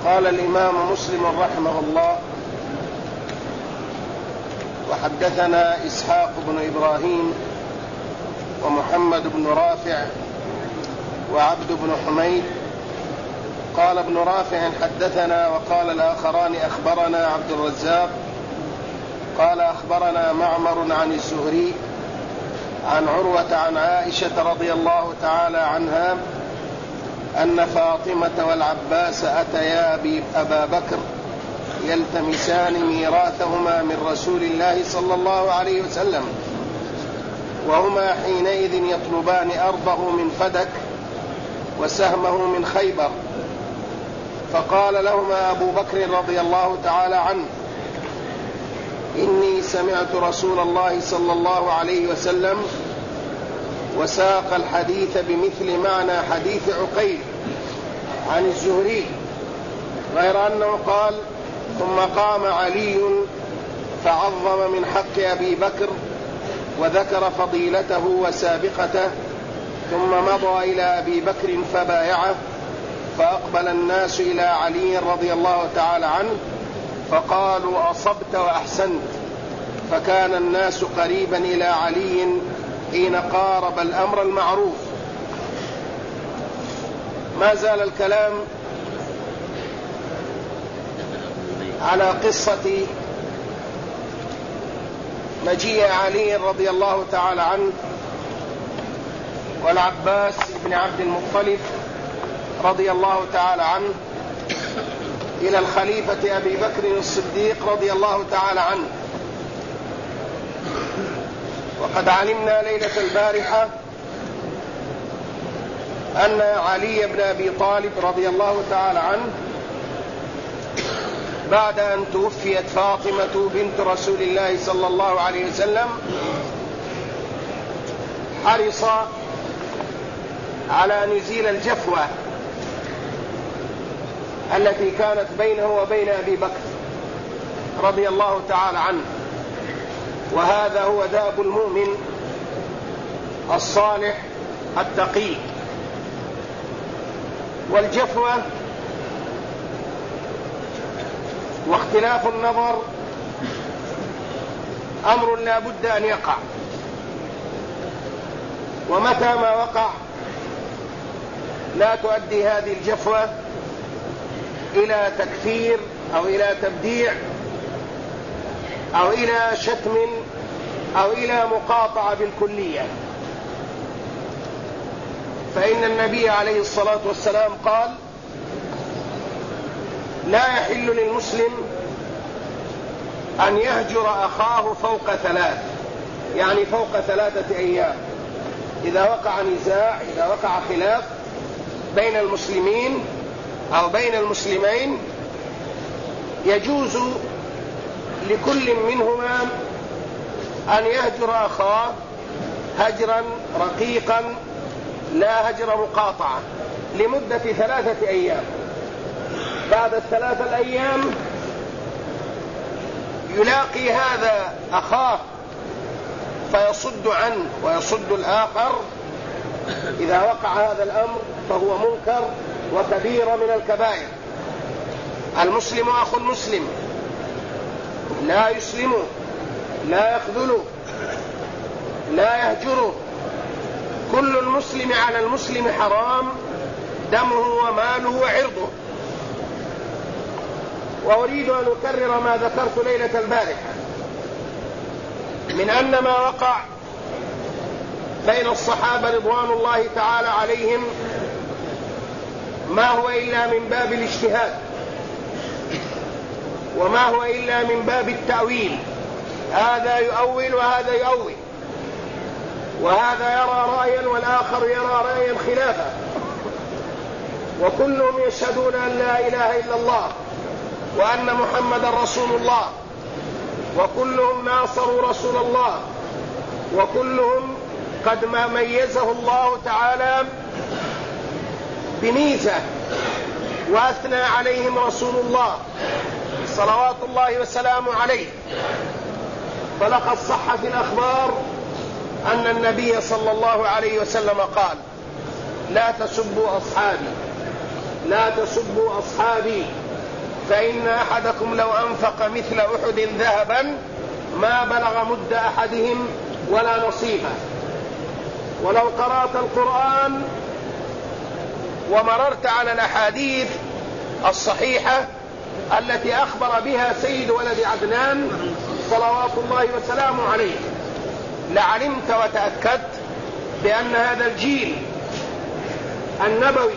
قال الإمام مسلم رحمه الله: وحدثنا إسحاق بن إبراهيم ومحمد بن رافع وعبد بن حميد. قال ابن رافع: حدثنا. وقال الآخران: أخبرنا عبد الرزاق. قال: أخبرنا معمر عن الزهري عن عروة عن عائشة رضي الله تعالى عنها أن فاطمة والعباس أتيا أبا بكر يلتمسان ميراثهما من رسول الله صلى الله عليه وسلم، وهما حينئذ يطلبان أرضه من فدك وسهمه من خيبر. فقال لهما أبو بكر رضي الله تعالى عنه: إني سمعت رسول الله صلى الله عليه وسلم، وساق الحديث بمثل معنى حديث عقيل عن الزهري، غير أنه قال: ثم قام علي فعظم من حق أبي بكر وذكر فضيلته وسابقته، ثم مضى إلى أبي بكر فبايعه، فأقبل الناس إلى علي رضي الله تعالى عنه فقالوا: أصبت وأحسنت. فكان الناس قريبا إلى علي حين قارب الأمر المعروف. ما زال الكلام على قصة مجيء علي رضي الله تعالى عنه والعباس بن عبد المطلب رضي الله تعالى عنه إلى الخليفة أبي بكر الصديق رضي الله تعالى عنه. وقد علمنا ليلة البارحة أن علي بن أبي طالب رضي الله تعالى عنه بعد أن توفيت فاطمة بنت رسول الله صلى الله عليه وسلم حرص على أن يزيل الجفوة التي كانت بينه وبين أبي بكر رضي الله تعالى عنه، وهذا هو داب المؤمن الصالح التقي. والجفوة واختلاف النظر أمر لا بد أن يقع، ومتى ما وقع لا تؤدي هذه الجفوة إلى تكفير أو إلى تبديع أو إلى شتم أو إلى مقاطعة بالكلية. فإن النبي عليه الصلاة والسلام قال: لا يحل للمسلم أن يهجر أخاه فوق 3، يعني فوق 3 أيام. إذا وقع نزاع، إذا وقع خلاف بين المسلمين أو بين المسلمين، يجوز لكل منهما أن يهجر أخاه هجرا رقيقا لا هجر مقاطعة لمدة 3 أيام. بعد 3 أيام يلاقي هذا أخاه فيصد عنه ويصد الآخر. إذا وقع هذا الأمر فهو منكر وكبيرة من الكبائر. المسلم أخو المسلم، لا يسلم، لا يخذل، لا يهجره. كل المسلم على المسلم حرام دمه وماله وعرضه. وأريد أن أكرر ما ذكرت ليلة البارحة من أن ما وقع بين الصحابة رضوان الله تعالى عليهم ما هو إلا من باب الاجتهاد، وما هو إلا من باب التأويل. هذا يؤول وهذا يؤول، وهذا يرى رأيا والآخر يرى رأيا خلافه، وكلهم يشهدون أن لا إله إلا الله وأن محمد رسول الله، وكلهم ناصروا رسول الله، وكلهم قد ما ميزه الله تعالى بميزة وأثنى عليهم رسول الله صلوات الله وسلامه عليه. فلقد صح في الأخبار أن النبي صلى الله عليه وسلم قال: لا تسبوا أصحابي، لا تسبوا أصحابي، فإن أحدكم لو أنفق مثل أحد ذهبا ما بلغ مد أحدهم ولا نصيبه. ولو قرأت القرآن ومررت على الأحاديث الصحيحة التي أخبر بها سيد ولد عدنان صلوات الله وسلامه عليه لعلمت وتأكدت بأن هذا الجيل النبوي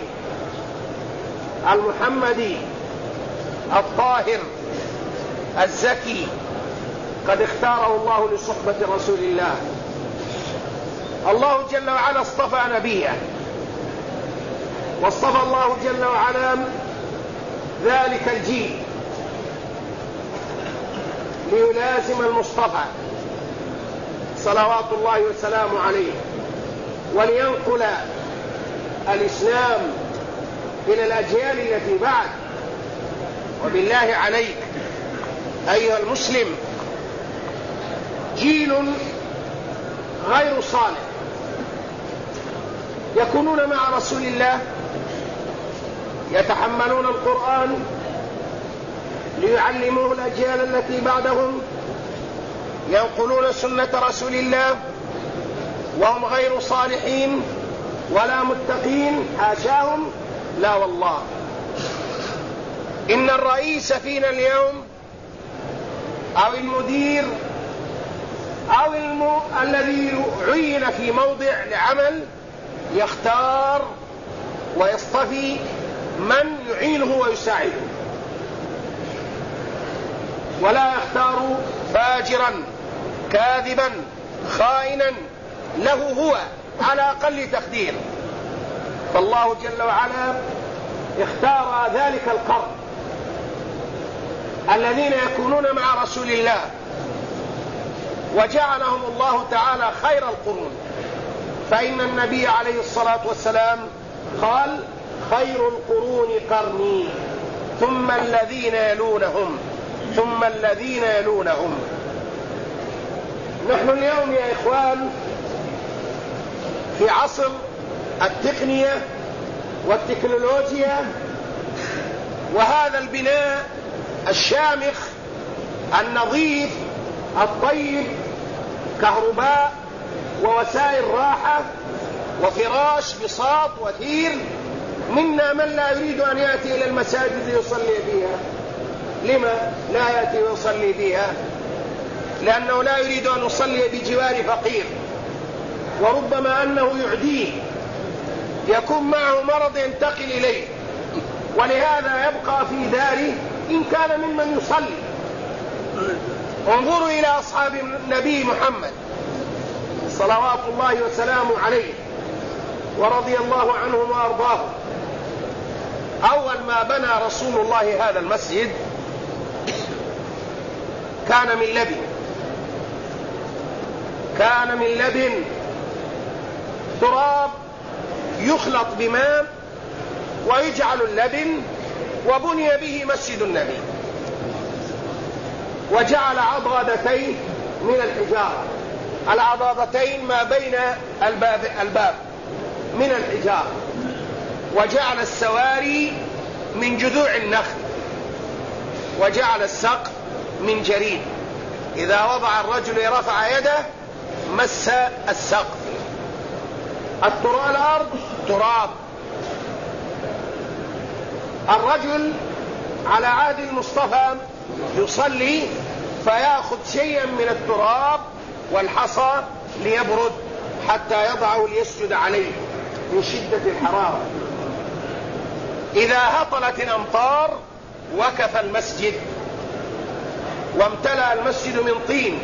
المحمدي الطاهر الزكي قد اختاره الله لصحبة رسول الله. الله جل وعلا اصطفى نبيه، واصطفى الله جل وعلا ذلك الجيل ليلازم المصطفى صلوات الله وسلامه عليه، ولينقل الإسلام إلى الأجيال التي بعد. وبالله عليك أيها المسلم، جيل غير صالح يكونون مع رسول الله، يتحملون القرآن ليعلموه الأجيال التي بعدهم، ينقلون سنة رسول الله وهم غير صالحين ولا متقين، حاشاهم، لا والله. إن الرئيس فينا اليوم أو المدير أو الذي عين في موضع لعمل يختار ويصطفي من يعينه ويساعده، ولا يختار فاجرا كاذبا خائنا له هو على أقل تقدير. فالله جل وعلا اختار ذلك القرن الذين يكونون مع رسول الله، وجعلهم الله تعالى خير القرون. فإن النبي عليه الصلاة والسلام قال: خير القرون قرني ثم الذين يلونهم ثم الذين يلونهم. نحن اليوم يا إخوان في عصر التقنية والتكنولوجيا، وهذا البناء الشامخ النظيف الطيب، كهرباء ووسائل راحة وفراش بساط وثير. منا من لا يريد أن يأتي إلى المساجد ليصلي فيها. لما لا يأتي ويصلي فيها؟ لأنه لا يريد أن يصلي بجوار فقير، وربما أنه يعديه، يكون معه مرض ينتقل إليه، ولهذا يبقى في داره إن كان ممن يصلي. انظروا إلى أصحاب النبي محمد صلوات الله وسلامه عليه ورضي الله عنهم وأرضاهم. أول ما بنى رسول الله هذا المسجد كان من لبن تراب يخلط بماء ويجعل اللبن، وبني به مسجد النبي، وجعل عضادتين من الحجارة. العضادتين ما بين الباب من الحجارة، وجعل السواري من جذوع النخل، وجعل السقف من جريد. إذا وضع الرجل رفع يده مس السقف. الأرض تراب. الرجل على عهد المصطفى يصلي فيأخذ شيئا من التراب والحصى ليبرد حتى يضعه ليسجد عليه من شدة الحرارة. إذا هطلت الأمطار وكف المسجد وامتلأ المسجد من طين.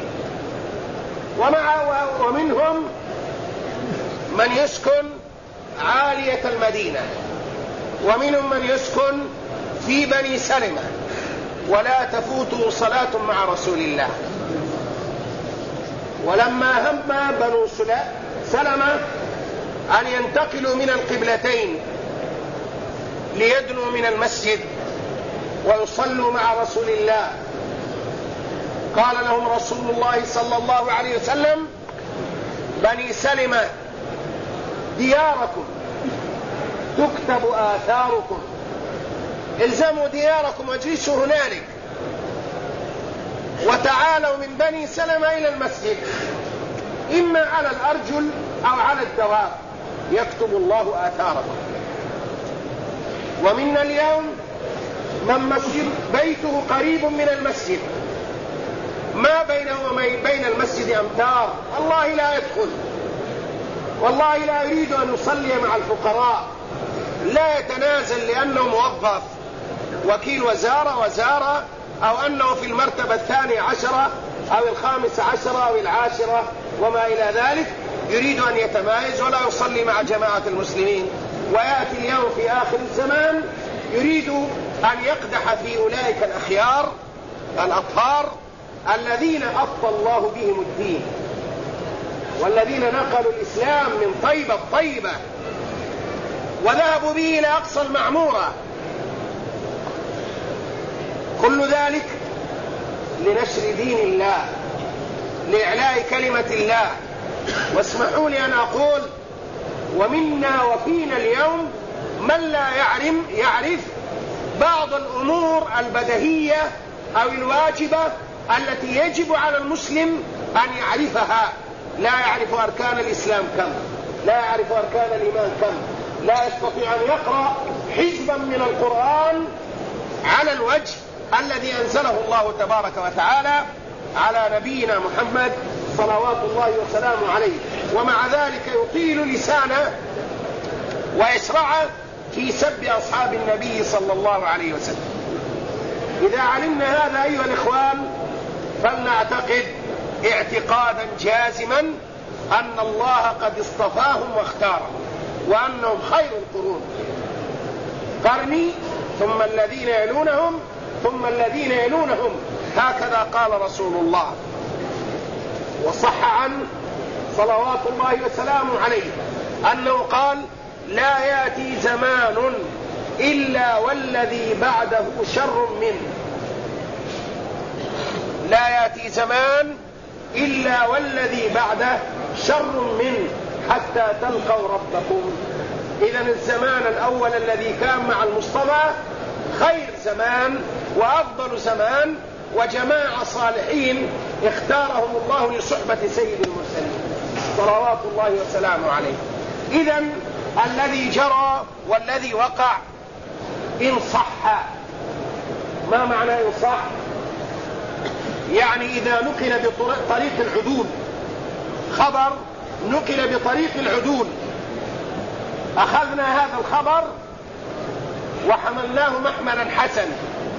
ومنهم من يسكن عالية المدينة، ومنهم من يسكن في بني سلمة، ولا تفوتوا صلاة مع رسول الله. ولما هم بنو سلمة أن ينتقلوا من القبلتين ليدنوا من المسجد ويصلوا مع رسول الله، قال لهم رسول الله صلى الله عليه وسلم: بني سلمة دياركم تكتب آثاركم الزموا دياركم واجلسوا هنالك وتعالوا من بني سلمة إلى المسجد، إما على الأرجل أو على الدواب يكتب الله آثاركم. ومنا اليوم من مسجد بيته قريب من المسجد، ما بينه وبين المسجد أمتار، والله لا يدخل، والله لا يريد أن يصلي مع الفقراء، لا يتنازل لأنه موظف وكيل وزارة أو أنه في المرتبة 12 أو 15 أو 10 وما إلى ذلك، يريد أن يتمايز ولا يصلي مع جماعة المسلمين. ويأتي اليوم في آخر الزمان يريد أن يقدح في أولئك الأخيار الأطهار الذين أفضى الله بهم الدين، والذين نقلوا الإسلام من طيبة الطيبة وذهبوا به إلى أقصى المعمورة. كل ذلك لنشر دين الله، لإعلاء كلمة الله. واسمحوا لي أن أقول ومنا وفينا اليوم من لا يعرف بعض الأمور البديهية أو الواجبة التي يجب على المسلم أن يعرفها. لا يعرف أركان الإسلام كم، لا يعرف أركان الإيمان كم، لا يستطيع أن يقرأ حزبا من القرآن على الوجه الذي أنزله الله تبارك وتعالى على نبينا محمد صلوات الله وسلامه عليه، ومع ذلك يطيل لسانه ويشرع في سب أصحاب النبي صلى الله عليه وسلم. إذا علمنا هذا أيها الإخوان فلنعتقد اعتقادا جازما أن الله قد اصطفاهم واختارهم، وأنهم خير القرون، قرني ثم الذين يلونهم ثم الذين يلونهم، هكذا قال رسول الله. وصح عنه صلوات الله وسلامه عليه أنه قال: لا يأتي زمان إلا والذي بعده شر منه، لا يأتي زمان إلا والذي بعده شر منه حتى تلقوا ربكم. إذن الزمان الأول الذي كان مع المصطفى خير زمان وأفضل زمان، وجماعة صالحين اختارهم الله لصحبة سيد المرسلين صلوات الله وسلامه عليه. إذن الذي جرى والذي وقع إن صح، ما معنى إن صح؟ يعني إذا نقل بطريق العدول، خبر نقل بطريق العدول، أخذنا هذا الخبر وحملناه محملا حسنا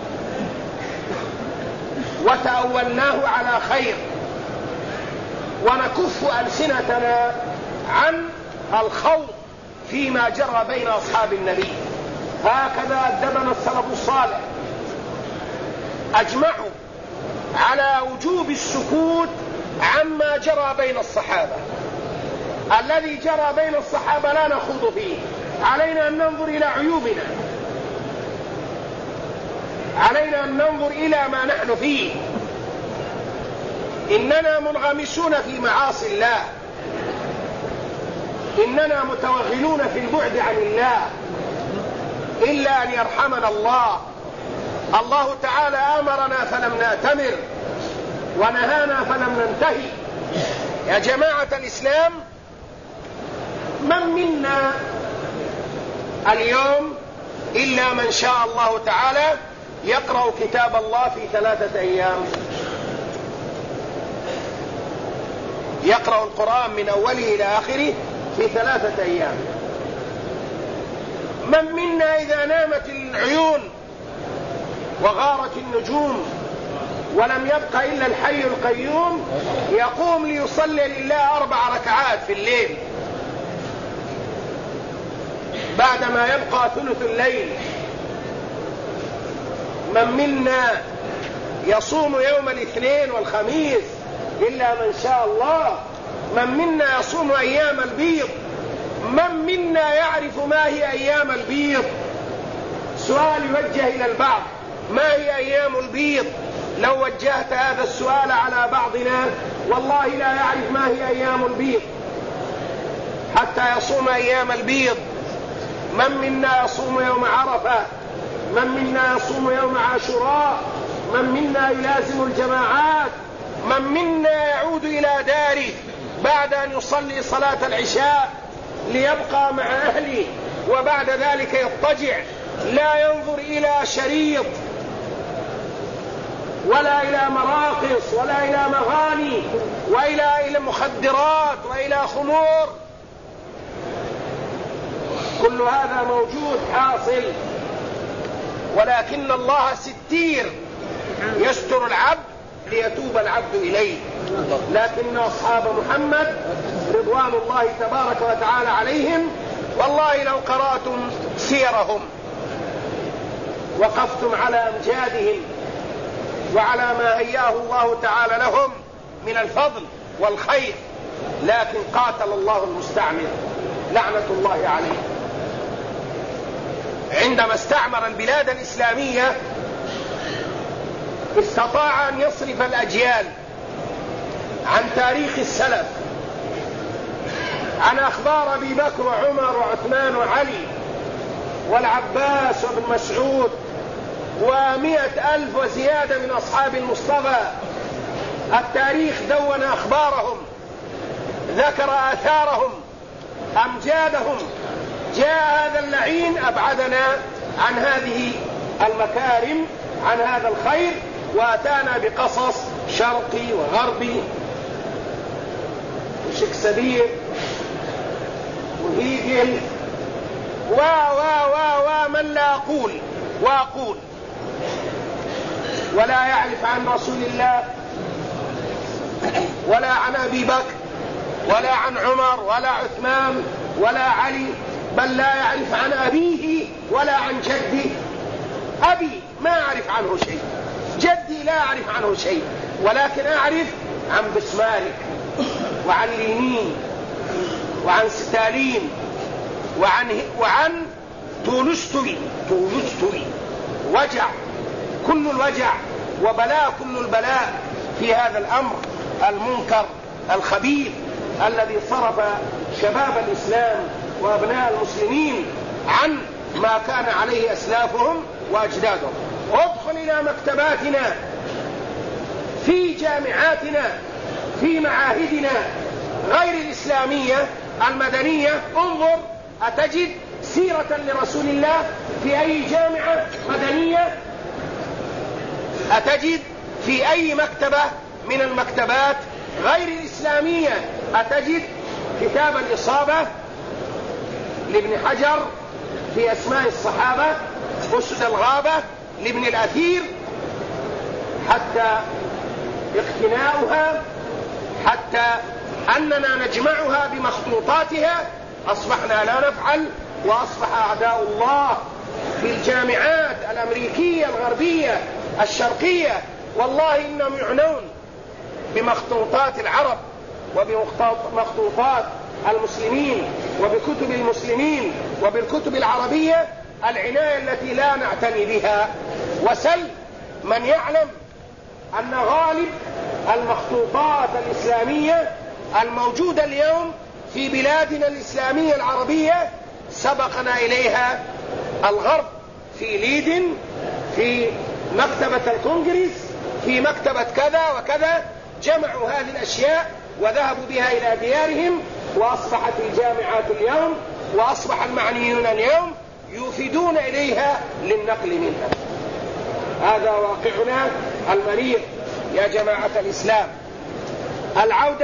وتأولناه على خير، ونكف ألسنتنا عن الخوض فيما جرى بين أصحاب النبي. هكذا أدبنا السلف الصالح، أجمعوا على وجوب السكوت عما جرى بين الصحابة. الذي جرى بين الصحابة لا نخوض فيه، علينا أن ننظر إلى عيوبنا، علينا أن ننظر إلى ما نحن فيه. إننا منغمسون في معاصي الله، إننا متوغلون في البعد عن الله، إلا أن يرحمنا الله. الله تعالى أمرنا فلم نأتمر ونهانا فلم ننتهي. يا جماعة الإسلام، من منا اليوم إلا من شاء الله تعالى يقرأ كتاب الله في 3 أيام، يقرأ القرآن من أوله إلى آخره في 3 أيام؟ من منا إذا نامت العيون وغارت النجوم ولم يبق إلا الحي القيوم يقوم ليصلي لله 4 ركعات في الليل بعدما يبقى ثلث الليل؟ من منا يصوم يوم الاثنين والخميس إلا من شاء الله؟ من منا يصوم أيام البيض؟ من منا يعرف ما هي أيام البيض؟ سؤال يوجه إلى البعض: ما هي أيام البيض؟ لو وجهت هذا السؤال على بعضنا والله لا يعرف ما هي أيام البيض حتى يصوم أيام البيض. من منا يصوم يوم عرفة من منا يصوم يوم عاشوراء، من منا يلازم الجماعات، من منا يعود إلى داره بعد أن يصلي صلاة العشاء ليبقى مع أهله وبعد ذلك يضطجع، لا ينظر إلى شريط ولا إلى مراقص ولا إلى مغاني وإلى مخدرات وإلى خمور. كل هذا موجود حاصل، ولكن الله ستير يستر العبد ليتوب العبد إليه. لكن أصحاب محمد رضوان الله تبارك وتعالى عليهم والله لو قرأتم سيرهم وقفتم على أمجادهم وعلى ما هياه الله تعالى لهم من الفضل والخير، لكن قاتل الله المستعمر لعنة الله عليه. عندما استعمر البلاد الإسلامية استطاع أن يصرف الأجيال عن تاريخ السلف، عن أخبار أبي بكر وعمر وعثمان وعلي والعباس وابن مسعود 100,000 وزيادة من أصحاب المصطفى. التاريخ دون أخبارهم، ذكر آثارهم، أمجادهم. جاء هذا اللعين أبعدنا عن هذه المكارم، عن هذا الخير، وأتانا بقصص شرقي وغربي وشكسبير وهيجل ومن لا أقول ولا يعرف عن رسول الله ولا عن أبي بكر ولا عن عمر ولا عثمان ولا علي، بل لا يعرف عن أبيه ولا عن جده. أبي ما أعرف عنه شيء، جدي لا أعرف عنه شيء، ولكن أعرف عن بسمارك وعن لينين وعن ستالين وعن تولستوي. وجع، كل الوجع وبلاء، كل البلاء في هذا الأمر المنكر الخبيث الذي صرف شباب الإسلام وأبناء المسلمين عن ما كان عليه أسلافهم وأجدادهم. ادخل إلى مكتباتنا، في جامعاتنا، في معاهدنا غير الإسلامية المدنية، انظر أتجد سيرة لرسول الله في أي جامعة مدنية؟ أتجد في أي مكتبة من المكتبات غير الإسلامية أتجد كتاب الإصابة لابن حجر في أسماء الصحابة، أسد الغابة لابن الأثير، حتى اقتناؤها، حتى أننا نجمعها بمخطوطاتها أصبحنا لا نفعل، وأصبح أعداء الله في الجامعات الأمريكية الغربية الشرقية والله إنهم يعنون بمخطوطات العرب وبمخطوطات المسلمين وبكتب المسلمين وبالكتب العربية العناية التي لا نعتني بها. وسل من يعلم أن غالب المخطوطات الإسلامية الموجودة اليوم في بلادنا الإسلامية العربية سبقنا إليها الغرب، في ليدن، في مكتبة الكونغرس، في مكتبة كذا وكذا، جمعوا هذه الأشياء وذهبوا بها إلى ديارهم، وأصبحت الجامعات اليوم وأصبح المعنيون اليوم يفيدون إليها للنقل منها. هذا واقعنا المرير يا جماعة الإسلام. العودة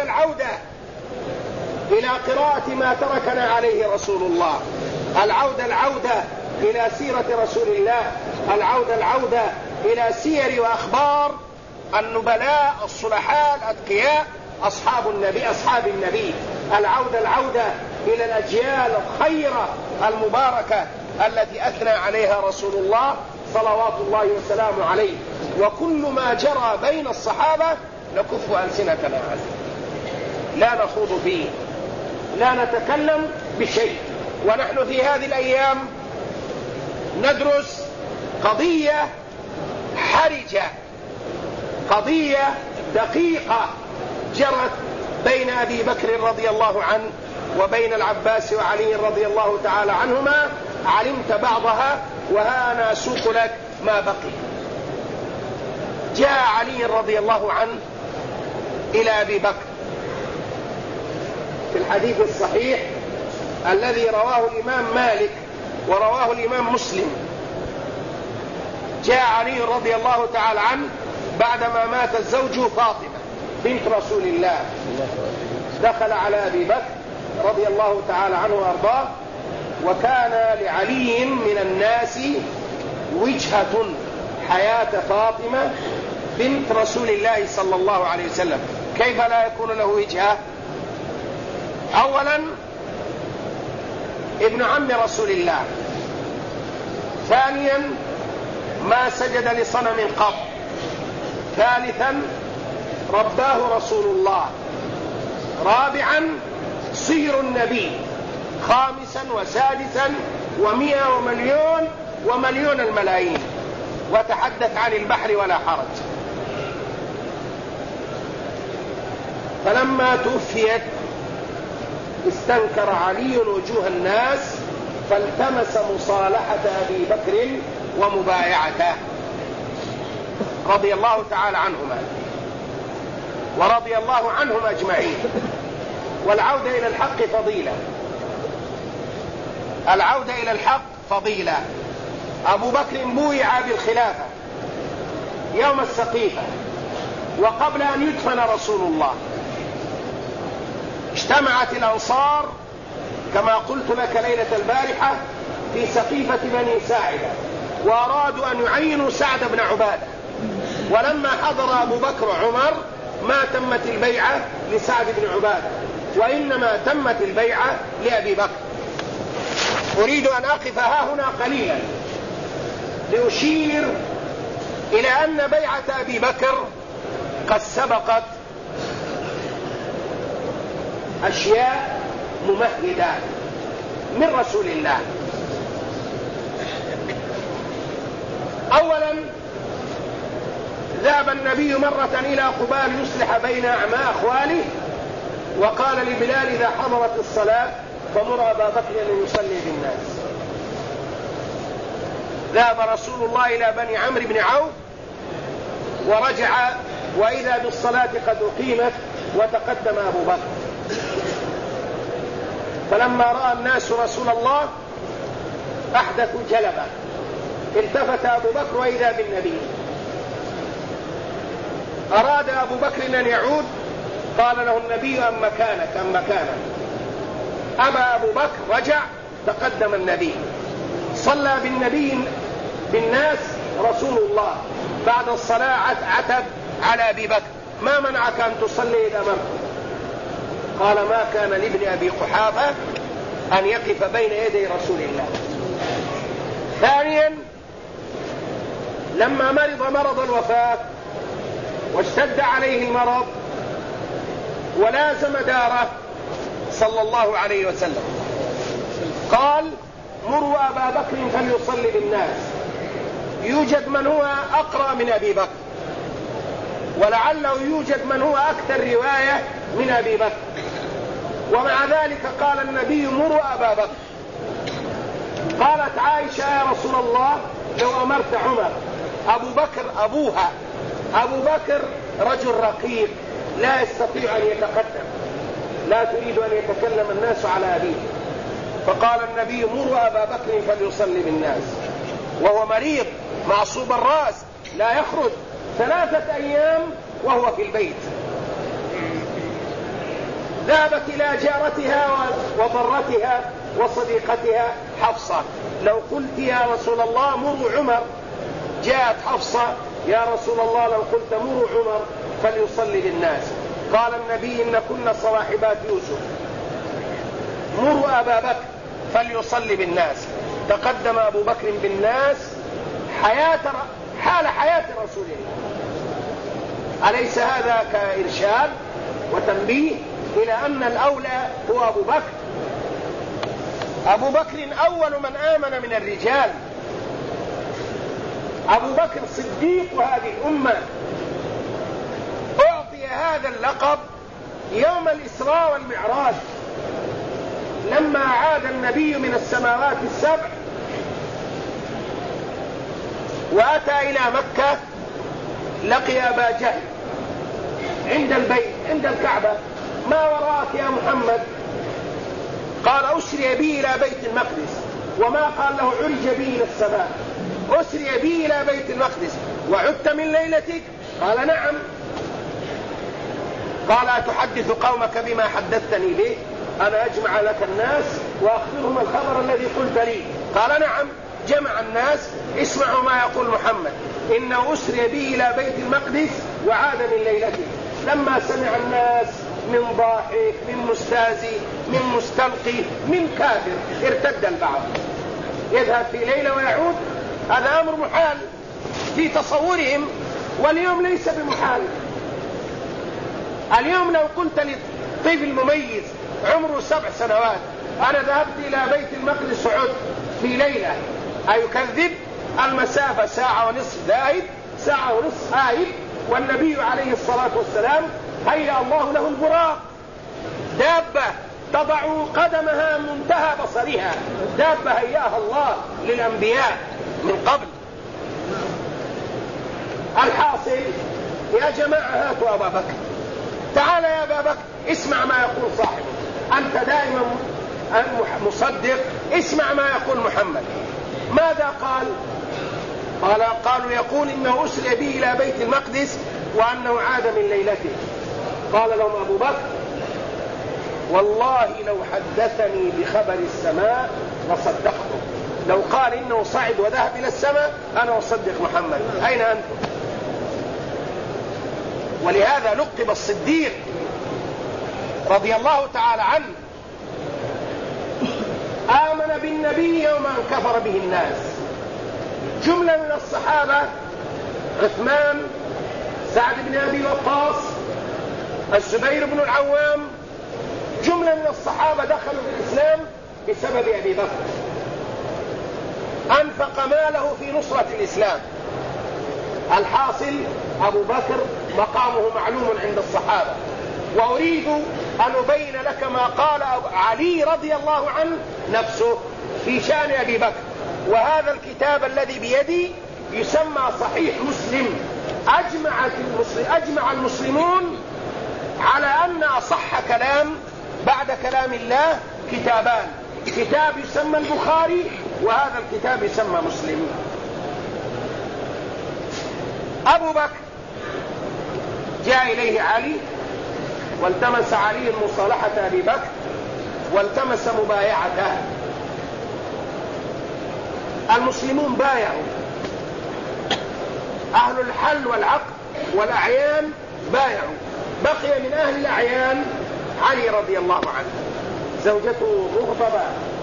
إلى قراءة ما تركنا عليه رسول الله، العودة إلى سيرة رسول الله، العودة إلى سير وأخبار النبلاء الصلحاء الأتقياء أصحاب النبي، العودة إلى الأجيال الخيرة المباركة التي أثنى عليها رسول الله صلوات الله وسلامه عليه. وكل ما جرى بين الصحابة نكف ألسنتنا عنه، لا نخوض فيه، لا نتكلم بشيء. ونحن في هذه الأيام ندرس قضية حرجة، قضية دقيقة جرت بين أبي بكر رضي الله عنه وبين العباس وعلي رضي الله تعالى عنهما. علمت بعضها وها أنا أسوق لك ما بقي. جاء علي رضي الله عنه إلى أبي بكر في الحديث الصحيح الذي رواه الإمام مالك ورواه الإمام مسلم. جاء علي رضي الله تعالى عنه بعدما مات الزوج فاطمة بنت رسول الله، دخل على أبي بكر رضي الله تعالى عنه وأرضاه، وكان لعلي من الناس وجهة حياة فاطمة بنت رسول الله صلى الله عليه وسلم. كيف لا يكون له وجهة؟ أولا ابن عم رسول الله، ثانيا ما سجد لصنم قط، ثالثا رباه رسول الله، رابعا صير النبي، خامسا وسادسا ومئة ومليون ومليون الملايين، وتحدث عن البحر ولا حرج. فلما توفيت استنكر علي وجوه الناس فالتمس مصالحة أبي بكر ومبايعته رضي الله تعالى عنهما ورضي الله عنهم أجمعين. والعودة إلى الحق فضيلة، العودة إلى الحق فضيلة. أبو بكر بويع بالخلافة يوم السقيفة وقبل أن يدفن رسول الله. اجتمعت الأنصار كما قلت لك ليلة البارحة في سقيفة بني ساعدة، وأرادوا أن يعينوا سعد بن عبادة، ولما حضر أبو بكر وعمر ما تمت البيعة لسعد بن عبادة، وإنما تمت البيعة لأبي بكر. أريد أن أقف ها هنا قليلا لأشير إلى أن بيعة أبي بكر قد سبقت أشياء ممهدة من رسول الله. أولا ذهب النبي مرة إلى قباء يصلح بين أعمى أخواله، وقال لبلال إذا حضرت الصلاة فمر أبا بكر أن يصلي بالناس. ذهب رسول الله إلى بني عمرو بن عوف ورجع وإذا بالصلاة قد أقيمت وتقدم أبو بكر. فلما رأى الناس رسول الله أحدثوا جلبة، التفت أبو بكر وإذا بالنبي. أراد أبو بكر أن يعود، قال له النبي أم مكانك أم مكانك. أبى أبو بكر، رجع تقدم النبي، صلى بالنبي بالناس رسول الله. بعد الصلاة عتب على أبي بكر ما منعك أن تصلي إذا مرت؟ قال ما كان لابن أبي قحافة أن يقف بين يدي رسول الله. ثانيا لما مرض الوفاة واشتد عليه المرض ولازم داره صلى الله عليه وسلم قال مروا أبا بكر فليصلي بالناس. يوجد من هو أقرأ من أبي بكر، ولعله يوجد من هو أكثر رواية من أبي بكر، ومع ذلك قال النبي مروا أبا بكر. قالت عائشة يا رسول الله لو أمرت عمر. أبو بكر أبوها، أبو بكر رجل رقيق لا يستطيع أن يتقدم، لا تريد أن يتكلم الناس على أبيه، فقال النبي مروا أبا بكر فليصلي بالناس، وهو مريض معصوب الرأس لا يخرج 3 أيام وهو في البيت. ذهبت إلى جارتها وضرتها وصديقتها حفصة، لو قلت يا رسول الله مروا عمر. جاءت حفصة يا رسول الله لو قلت مروا عمر فليصلي بالناس. قال النبي إن كنا صواحبات يوسف، مروا أبا بكر فليصلي بالناس. تقدم أبو بكر بالناس حال حياة رسول الله. أليس هذا كإرشاد وتنبيه إلى أن الأولى هو أبو بكر؟ أبو بكر أول من آمن من الرجال، أبو بكر صديق هذه الأمة، أعطي هذا اللقب يوم الإسراء والمعراج لما عاد النبي من السماوات السبع وأتى إلى مكة لقي أبا جهل عند البيت عند الكعبة: ما وراءك يا محمد؟ قال: أسري بي إلى بيت المقدس. وما قال له عرج بي إلى السماء، أسري بي إلى بيت المقدس. وعدت من ليلتك؟ قال: نعم. قال: أتحدث قومك بما حدثتني به؟ أنا أجمع لك الناس وأخبرهم الخبر الذي قلت لي. قال: نعم. جمع الناس: اسمعوا ما يقول محمد، إنه أسري به إلى بيت المقدس وعاد من ليلته. لما سمع الناس من ضاحك، من مستهزئ، من مستلقي، من كافر، ارتد البعض. يذهب في ليلة ويعود، هذا أمر محال في تصورهم، واليوم ليس بمحال. اليوم لو قلت لطفل مميز عمره 7 سنوات: أنا ذهبت إلى بيت المقدس وعدت في ليلة، أيكذب؟ المسافة 1.5 ساعة ذاهب، 1.5 ساعة عائد. والنبي عليه الصلاة والسلام هيأ الله له البراق، دابة تضع قدمها منتهى بصرها، دابة هيأها الله للأنبياء من قبل. الحاصل يا جماعة: هاتوا أبا بكر، تعال يا أبا بكر، اسمع ما يقول صاحبه، أنت دائما مصدق، اسمع ما يقول محمد. ماذا قال؟ قالوا: يقول إنه أسري به إلى بيت المقدس وأنه عاد من ليلته. قال لهم أبو بكر: والله لو حدثني بخبر السماء لصدقته. لو قال إنه صعد وذهب إلى السماء أنا أصدق محمد. أين أنتم؟ ولهذا لقب الصديق رضي الله تعالى عنه آمن بالنبي يوم أن كفر به الناس. جملة من الصحابة: عثمان، سعد بن أبي وقاص، الزبير بن العوام، جملة من الصحابة دخلوا في الإسلام بسبب أبي بكر. أنفق ماله في نصرة الإسلام. الحاصل: أبو بكر مقامه معلوم عند الصحابة. وأريد أن أبين لك ما قال علي رضي الله عنه نفسه في شأن أبي بكر. وهذا الكتاب الذي بيدي يسمى صحيح مسلم. أجمع المسلمون على أن أصح كلام بعد كلام الله كتابان: كتاب يسمى البخاري، وهذا الكتاب يسمى مسلم. أبو بكر جاء إليه علي والتمس علي مصالحة أبي بكر والتمس مبايعته. المسلمون بايعوا، أهل الحل والعقد والأعيان بايعوا. بقي من أهل الأعيان علي رضي الله عنه، زوجته مغضبة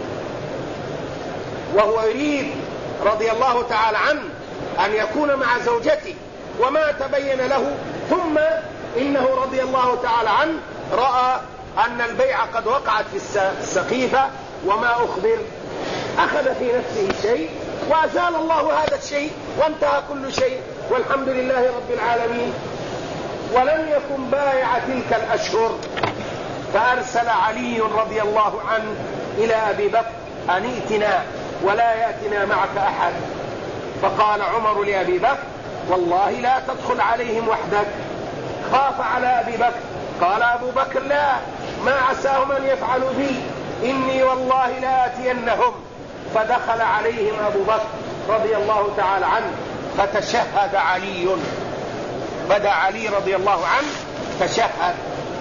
وهو يريد رضي الله تعالى عنه أن يكون مع زوجته، وما تبين له. ثم إنه رضي الله تعالى عنه رأى أن البيعة قد وقعت في السقيفة وما أخبر، أخذ في نفسه شيء وأزال الله هذا الشيء وانتهى كل شيء، والحمد لله رب العالمين. ولم يكن بايع تلك الأشهر، فأرسل علي رضي الله عنه إلى أبي بكر: أن ائتنا ولا يأتنا معك أحد. فقال عمر لأبي بكر: والله لا تدخل عليهم وحدك. خاف على أبي بكر. قال أبو بكر: لا، ما عساهم أن يفعلوا بي، إني والله لا أتينهم. فدخل عليهم أبو بكر رضي الله تعالى عنه فتشهد علي. بدأ علي رضي الله عنه تشهد.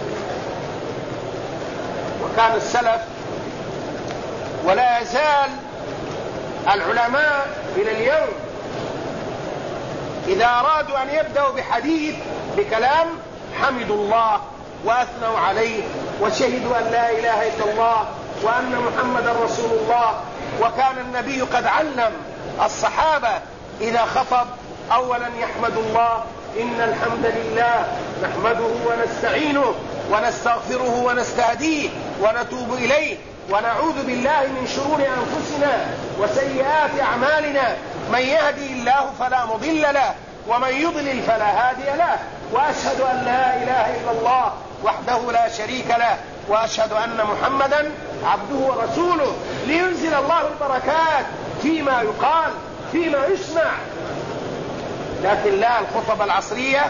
وكان السلف ولا يزال العلماء إلى اليوم إذا أرادوا أن يبدأوا بحديث بكلام حمدوا الله وأثنوا عليه وشهدوا أن لا إله إلا الله وأن محمد رسول الله. وكان النبي قد علم الصحابة إذا خطب أولا يحمد الله: إن الحمد لله نحمده ونستعينه ونستغفره ونستهديه ونتوب إليه ونعوذ بالله من شرور أنفسنا وسيئات أعمالنا، من يهدي الله فلا مضل له ومن يضلل فلا هادي له، وأشهد أن لا إله إلا الله وحده لا شريك له، وأشهد أن محمدا عبده ورسوله، لينزل الله البركات فيما يقال فيما يسمع. لكن لا الخطب العصرية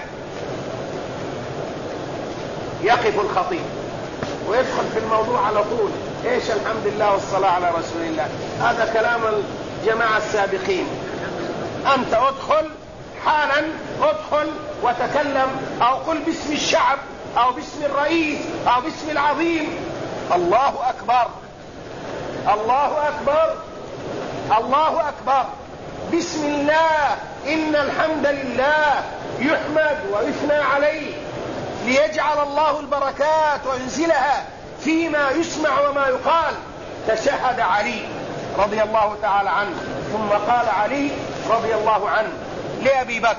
يقف الخطيب ويدخل في الموضوع على طول، ايش الحمد لله والصلاة على رسول الله. هذا كلام الجماعة السابقين. انت ادخل حالا، ادخل وتكلم، او قل باسم الشعب او باسم الرئيس او باسم العظيم. الله اكبر، الله اكبر، الله اكبر، بسم الله، ان الحمد لله يحمد ويثنى عليه ليجعل الله البركات وينزلها فيما يسمع وما يقال. تشهد علي رضي الله تعالى عنه، ثم قال علي رضي الله عنه لأبي بكر،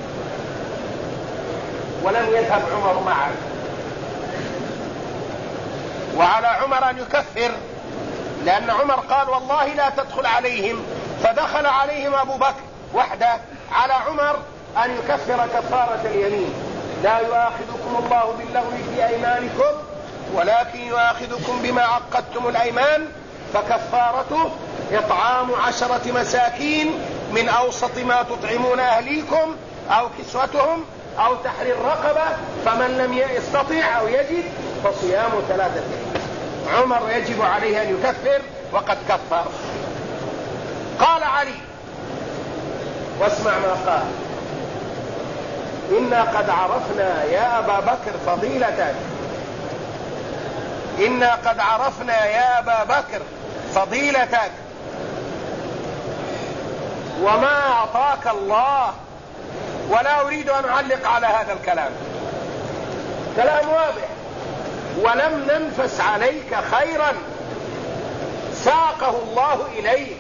ولم يذهب عمر معه، وعلى عمر أن يكفر، لأن عمر قال والله لا تدخل عليهم، فدخل عليهم أبو بكر وحده. على عمر أن يكفر كفارة اليمين. لا يؤاخذكم الله باللغو في أيمانكم ولكن يؤاخذكم بما عقدتم الأيمان، فكفارته إطعام 10 مساكين من أوسط ما تطعمون أهليكم أو كسوتهم أو تحرير رقبة، فمن لم يستطع أو يجد فصيام 3 أيام. عمر يجب عليه أن يكفر وقد كفر. قال علي، واسمع ما قال: إنا قد عرفنا يا أبا بكر فضيلتك، إنا قد عرفنا يا أبا بكر فضيلتك وما أعطاك الله. ولا أريد أن أعلق على هذا الكلام، كلام واضح. ولم ننفس عليك خيرا ساقه الله إليك،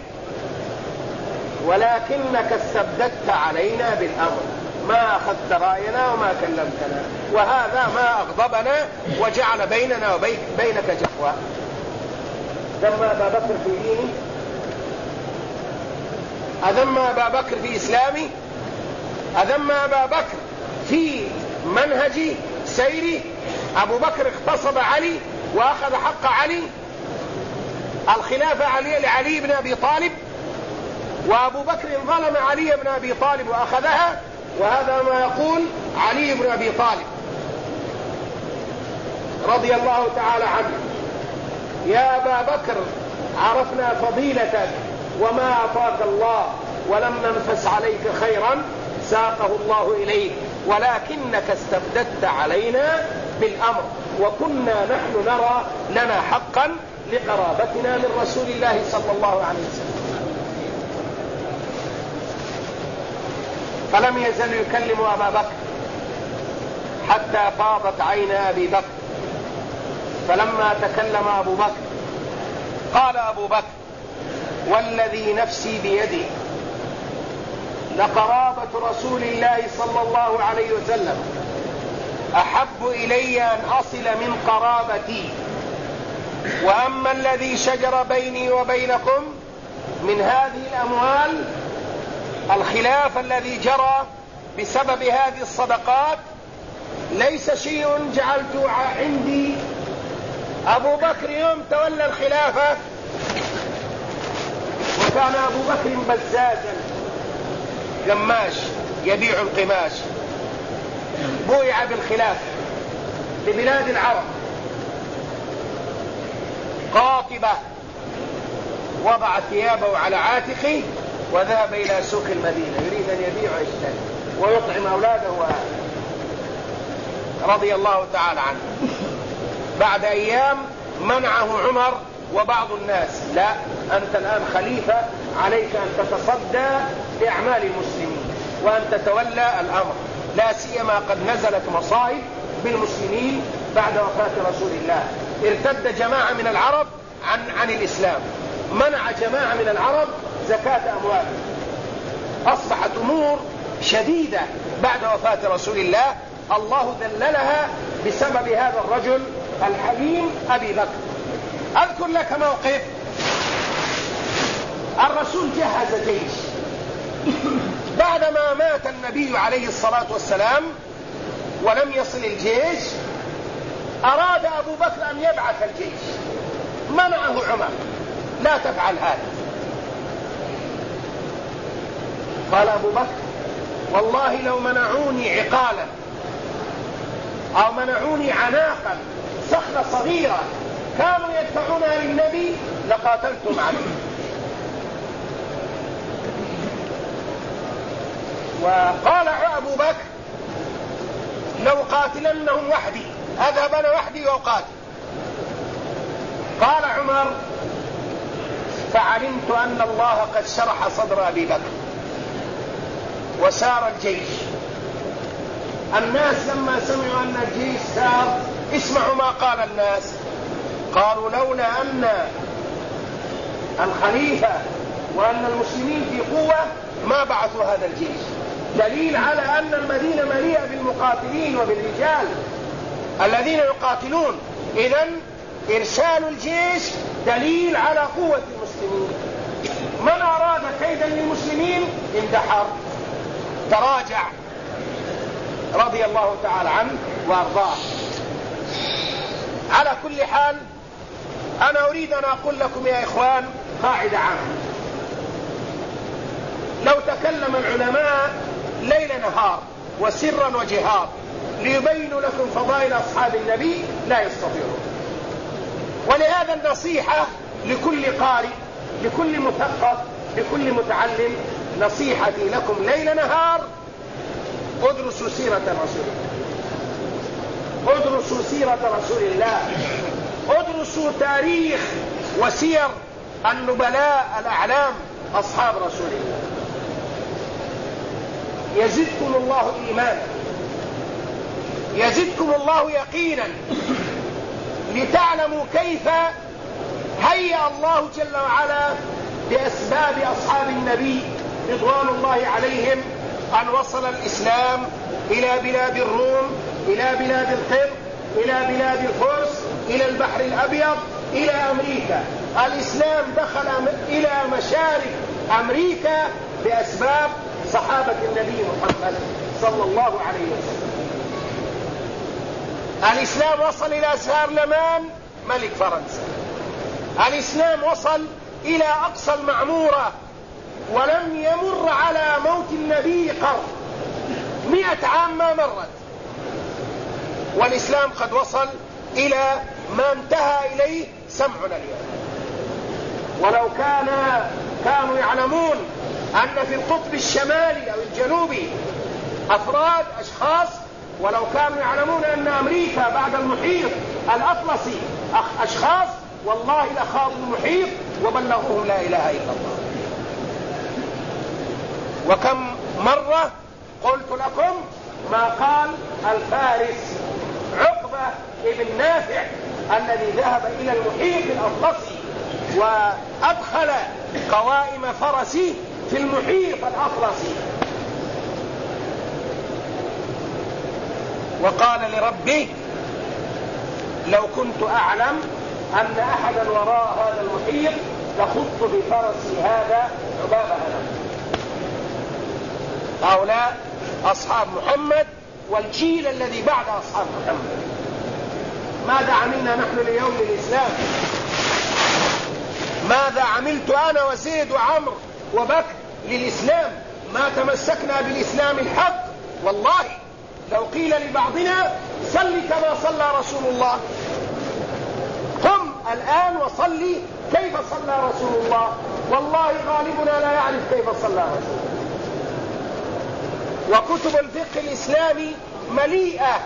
ولكنك استبددت علينا بالأمر، ما أخذت رأينا وما كلمتنا، وهذا ما أغضبنا وجعل بيننا وبينك جفوة. ذم أبا بكر في دينه، أذم أبا بكر في إسلامه، أذم أبا بكر في منهج سيره. أبو بكر اغتصب علي وأخذ حق علي، الخلافة لعلي بن أبي طالب، وأبو بكر ظلم علي بن أبي طالب وأخذها، وهذا ما يقول علي بن أبي طالب رضي الله تعالى عنه: يا أبا بكر عرفنا فضيلتك وما أعطاك الله، ولم ننفس عليك خيرا ساقه الله إليك، ولكنك استبددت علينا بالأمر، وكنا نحن نرى لنا حقا لقرابتنا من رسول الله صلى الله عليه وسلم. فلم يزل يكلم أبا بكر حتى فاضت عين أبي بكر. فلما تكلم أبو بكر قال أبو بكر: والذي نفسي بيده لقرابة رسول الله صلى الله عليه وسلم أحب إلي أن أصل من قرابتي، وأما الذي شجر بيني وبينكم من هذه الأموال، الخلاف الذي جرى بسبب هذه الصدقات، ليس شيء جعلته عندي. أبو بكر يوم تولى الخلافة، وكان أبو بكر بزازا قماش يبيع القماش، بويع بالخلافة لبلاد العرب، قاطبة، وضع ثيابه على عاتقه وذهب إلى سوق المدينة يريد أن يبيع ويشتري ويطعم أولاده رضي الله تعالى عنه. بعد أيام منعه عمر وبعض الناس: لا، أنت الآن خليفة، عليك أن تتصدى لأعمال المسلمين وأن تتولى الأمر، لا سيما قد نزلت مصائب بالمسلمين بعد وفاة رسول الله. ارتد جماعة من العرب عن الإسلام، منع جماعة من العرب زكاة أموالهم، أصبحت أمور شديدة بعد وفاة رسول الله، الله ذللها بسبب هذا الرجل الحليم أبي بكر. أذكر لك موقف: الرسول جهز جيش بعدما مات النبي عليه الصلاة والسلام ولم يصل الجيش، أراد أبو بكر أن يبعث الجيش، منعه عمر: لا تفعل هذا. قال أبو بكر: والله لو منعوني عقالا أو منعوني عناقا صخرة صغيرة كانوا يدفعونها للنبي لقاتلتم عليه. وقال أبو بكر لو قاتلنهم وحدي، أذهب أنا وحدي وأقاتل. قال عمر فعلمت أن الله قد شرح صدر أبي بكر وسار الجيش. الناس لما سمعوا أن الجيش سار اسمعوا ما قال الناس، قالوا لولا أن الخليفة وأن المسلمين في قوة ما بعثوا هذا الجيش، دليل على أن المدينة مليئة بالمقاتلين وبالرجال الذين يقاتلون. إذن إرسال الجيش دليل على قوة المسلمين. من أراد كيدا للمسلمين اندحر تراجع رضي الله تعالى عنه وأرضاه. على كل حال أنا أريد أن أقول لكم يا إخوان قاعدة عامة. لو تكلم العلماء ليل نهار وسرا وجهارا ليبينوا لكم فضائل أصحاب النبي لا يستطيعون. ولهذا النصيحة لكل قارئ، لكل مثقف، لكل متعلم، نصيحتي لكم ليل نهار ادرسوا سيرة رسول الله، ادرسوا سيرة رسول الله، ادرسوا تاريخ وسير النبلاء الأعلام أصحاب رسول الله. يزدكم الله إيمانا، يزدكم الله يقينا، لتعلموا كيف هيأ الله جل وعلا بأسباب أصحاب النبي رضوان الله عليهم أن وصل الإسلام إلى بلاد الروم، إلى بلاد القبط، إلى بلاد الفرس، إلى البحر الأبيض، إلى أمريكا. الإسلام دخل إلى مشارق أمريكا بأسباب صحابة النبي محمد صلى الله عليه وسلم. الإسلام وصل إلى شارلمان ملك فرنسا، الإسلام وصل إلى أقصى المعمورة، ولم يمر على موت النبي قرن، 100 عام ما مرت، والإسلام قد وصل إلى ما انتهى إليه سمعنا اليوم. ولو كانوا يعلمون أن في القطب الشمالي أو الجنوبي أفراد أشخاص، ولو كانوا يعلمون أن أمريكا بعد المحيط الأطلسي أشخاص، والله لخاضوا المحيط وبلغوهم لا إله إلا الله. وكم مرة قلت لكم ما قال الفارس عقبة ابن نافع الذي ذهب إلى المحيط الأطلسي وأدخل قوائم فرسه في المحيط الأطلسي، وقال لربه لو كنت أعلم أن أحدا وراء هذا المحيط لخضت بفرسي هذا عباب هلم. هؤلاء أصحاب محمد والجيل الذي بعد أصحاب محمد. ماذا عملنا نحن اليوم للإسلام؟ ماذا عملت أنا وزيد وعمر وبكر للإسلام؟ ما تمسكنا بالإسلام الحق. والله لو قيل لبعضنا صل كما صلى رسول الله، قم الآن وصلي كيف صلى رسول الله، والله غالبنا لا يعرف كيف صلى رسول الله. وكتب الفقه الإسلامي مليئة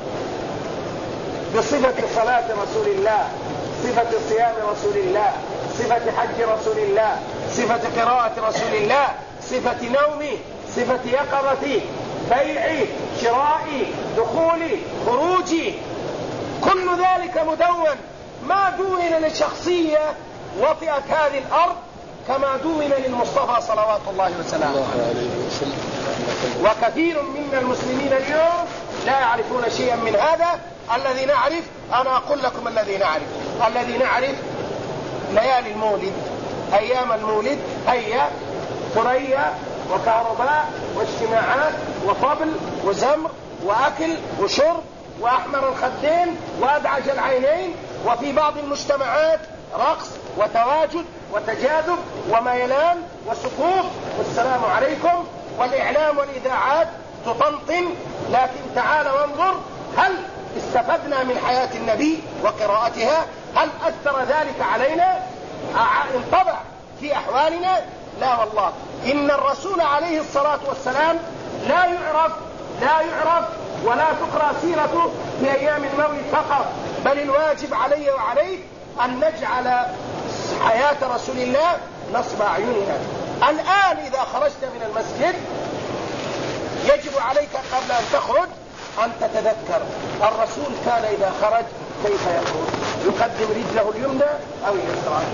بصفة صلاة رسول الله، صفة صيام رسول الله، صفة حج رسول الله، صفة قراءة رسول الله، صفة نومه، صفة يقظته، بيعه، شرائه، دخوله، خروجه، كل ذلك مدون. ما دون لشخصية وطئت هذه الأرض كما دون للمصطفى صلوات الله وسلامه عليه. وكثير من المسلمين اليوم لا يعرفون شيئا من هذا. الذي نعرف، أنا أقول لكم الذي نعرف ليالي المولد، أيام المولد، هيا ثريا وكهرباء واجتماعات وطبل وزمر وأكل وشرب وأحمر الخدين وأدعج العينين، وفي بعض المجتمعات رقص وتواجد وتجاذب وميلان وسقوط والسلام عليكم والإعلام والإذاعات تطنطن، لكن تعال وانظر هل استفدنا من حياة النبي وقراءتها؟ هل أثر ذلك علينا؟ انطبع في أحوالنا؟ لا والله. إن الرسول عليه الصلاة والسلام لا يعرف ولا تقرأ سيرته في أيام المولد فقط، بل الواجب علي وعليك أن نجعل حياة رسول الله نصب أعيننا. الآن إذا خرجت من المسجد يجب عليك قبل أن تخرج أن تتذكر الرسول كان إذا خرج كيف يخرج، يقدم رجله اليمنى أو اليسرى.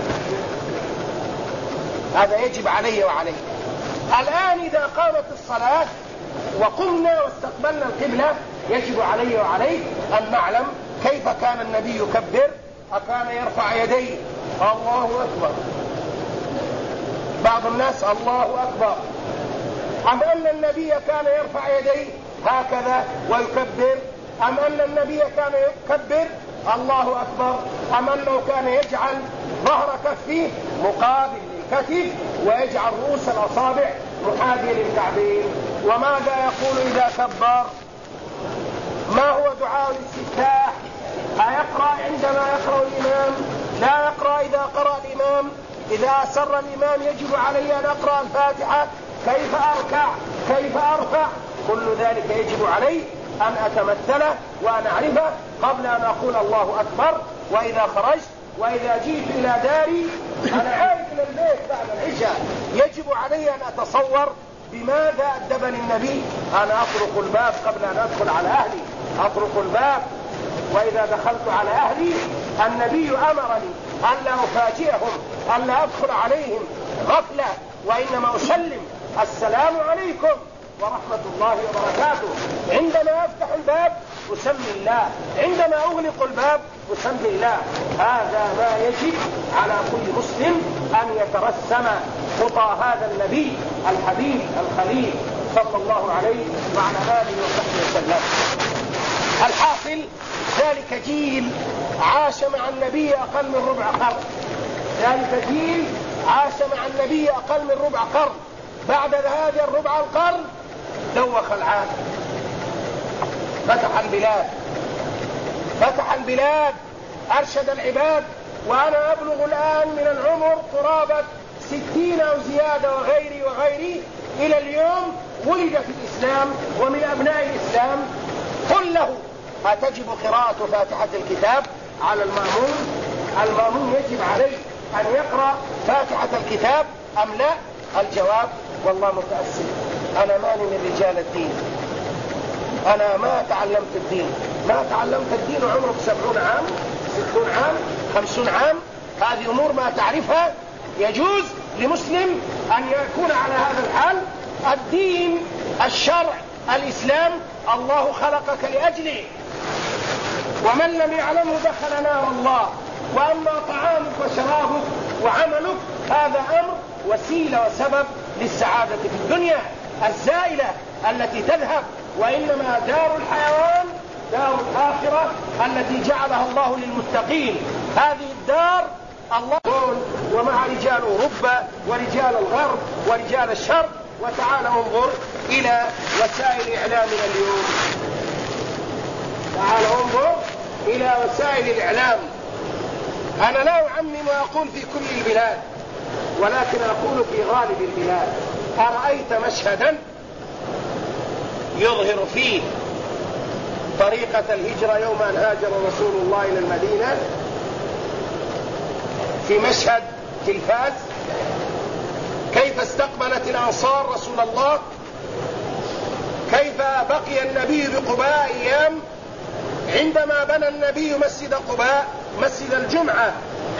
هذا يجب علي وعليك. الآن إذا قامت الصلاة وقمنا واستقبلنا القبلة يجب علي وعليك أن نعلم كيف كان النبي يكبر. أكان يرفع يديه الله أكبر، بعض الناس الله أكبر، أم أن النبي كان يرفع يديه هكذا ويكبر، أم أن النبي كان يكبر الله أكبر، أم أنه كان يجعل ظهر كفه مقابل للكتف ويجعل رؤوس الأصابع محاذية للكعبين؟ وماذا يقول إذا كبر؟ ما هو دعاء الاستفتاح؟ أيقرأ عندما يقرأ الإمام؟ لا يقرأ إذا قرأ الإمام. إذا أسر الإمام يجب علي أن أقرأ الفاتحة. كيف أركع؟ كيف أرفع؟ كل ذلك يجب علي أن أتمثله وأن أعرفه قبل أن أقول الله أكبر. وإذا خرجت وإذا جئت إلى داري أنا عائد إلى البيت بعد العشاء يجب علي أن أتصور بماذا أدبني النبي. أنا أطرق الباب قبل أن أدخل على أهلي، أطرق الباب، وإذا دخلت على أهلي النبي أمرني ألا أفاجئهم، ألا أدخل عليهم غفلة، وإنما أسلم السلام عليكم ورحمة الله وبركاته. عندما أفتح الباب أسمي الله، عندما أغلق الباب أسمي الله. هذا ما يجب على كل مسلم أن يترسم خطى هذا النبي الحبيب الخليل صلى الله عليه وعلى آله وصحبه وسلم. الحاصل ذلك جيل عاش مع النبي أقل من ربع قرن، ذلك جيل عاش مع النبي أقل من ربع قرن. بعد هذا الربع القرن دوخ العالم، فتح البلاد، أرشد العباد. وأنا أبلغ الآن من العمر قرابة 60 أو زيادة وغيري إلى اليوم ولد في الإسلام ومن أبناء الإسلام. قل له أتجب قراءة فاتحة الكتاب على المأمون؟ المأمون يجب عليه أن يقرأ فاتحة الكتاب أم لا؟ الجواب والله متأسف، أنا ماني من رجال الدين، أنا ما تعلمت الدين، ما تعلمت الدين وعمرك 70 عام 60 عام 50 عام. هذه أمور ما تعرفها. يجوز لمسلم أن يكون على هذا الحال. الدين الشرع الإسلام الله خلقك لأجله، ومن لم يعلمه دخل نار الله. وأما طعامك وشرابك وعملك هذا أمر وسيلة وسبب للسعادة في الدنيا الزائلة التي تذهب، وإنما دار الحيوان دار الآخرة التي جعلها الله للمتقين. هذه الدار الله يقول ومع رجال أوروبا ورجال الغرب ورجال الشرق. وتعال انظر إلى وسائل إعلامنا اليوم، تعال انظر إلى وسائل الإعلام. أنا لا أعمم وأقول في كل البلاد، ولكن أقول في غالب البلاد. أرأيت مشهدا يظهر فيه طريقة الهجرة يوم أن هاجر رسول الله إلى المدينة في مشهد تلفاز؟ كيف استقبلت الأنصار رسول الله؟ كيف بقي النبي بقباء أيام؟ عندما بنى النبي مسجد قباء مسجد الجمعة،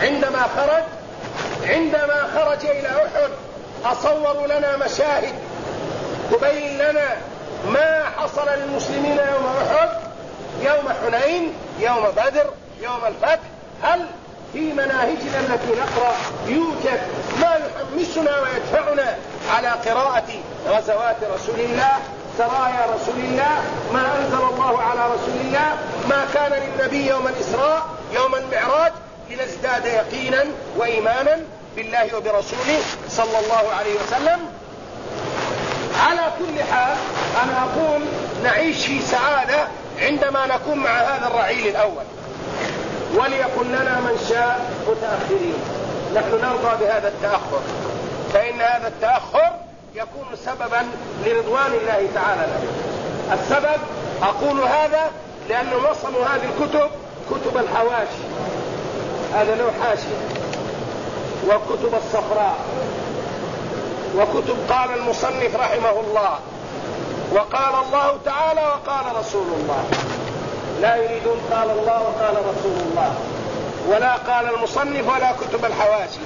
عندما خرج إلى أحد أصوروا لنا مشاهد تبين لنا ما حصل للمسلمين يوم أحد، يوم حنين، يوم بدر، يوم الفتح. هل في مناهجنا التي نقرأ يوجد ما يحمسنا ويدفعنا على قراءة غزوات رسول الله، سرايا رسول الله، ما أنزل الله على رسول الله، ما كان للنبي يوم الإسراء يوم المعراج، لنزداد يقينا وإيمانا بالله وبرسوله صلى الله عليه وسلم؟ على كل حال أنا أقول نعيش في سعادة عندما نكون مع هذا الرعيل الأول، وليكن لنا من شاء متأخرين. نحن نرضى بهذا التأخر، فإن هذا التأخر يكون سببا لرضوان الله تعالى لنا. السبب أقول هذا لأنه نصموا هذه الكتب كتب الحواشي، هذا له حاشية، وكتب الصفراء، وكتب قال المصنف رحمه الله، وقال الله تعالى وقال رسول الله. لا يريدون قال الله وقال رسول الله، ولا قال المصنف، ولا كتب الحواشي.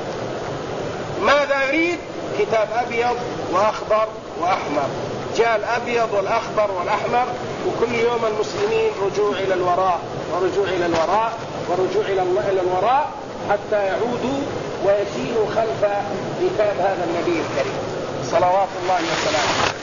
ماذا يريد؟ كتاب أبيض وأخضر وأحمر، جاء الأبيض والأخضر والأحمر، وكل يوم المسلمين رجوع إلى الوراء ورجوع إلى الوراء ورجوع إلى الوراء حتى يعودوا ويسيروا خلف كتاب هذا النبي الكريم صلوات الله وسلامه.